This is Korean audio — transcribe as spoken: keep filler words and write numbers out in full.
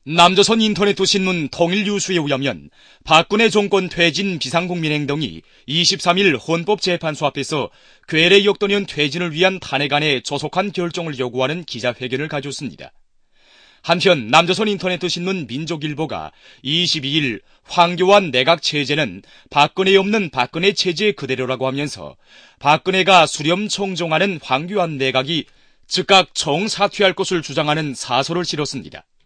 남조선 인터넷 신문 통일뉴스에 의하면 박근혜 정권 퇴진 비상국민행동이 이십삼 일 헌법재판소 앞에서 괴뢰 역도년 퇴진을 위한 탄핵안에 조속한 결정을 요구하는 기자회견을 가졌습니다. 한편 남조선 인터넷 신문 민족일보가 이십이 일 황교안 내각 체제는 박근혜 없는 박근혜 체제 그대로라고 하면서 박근혜가 수렴 청정하는 황교안 내각이 즉각 정사퇴할 것을 주장하는 사설을 실었습니다.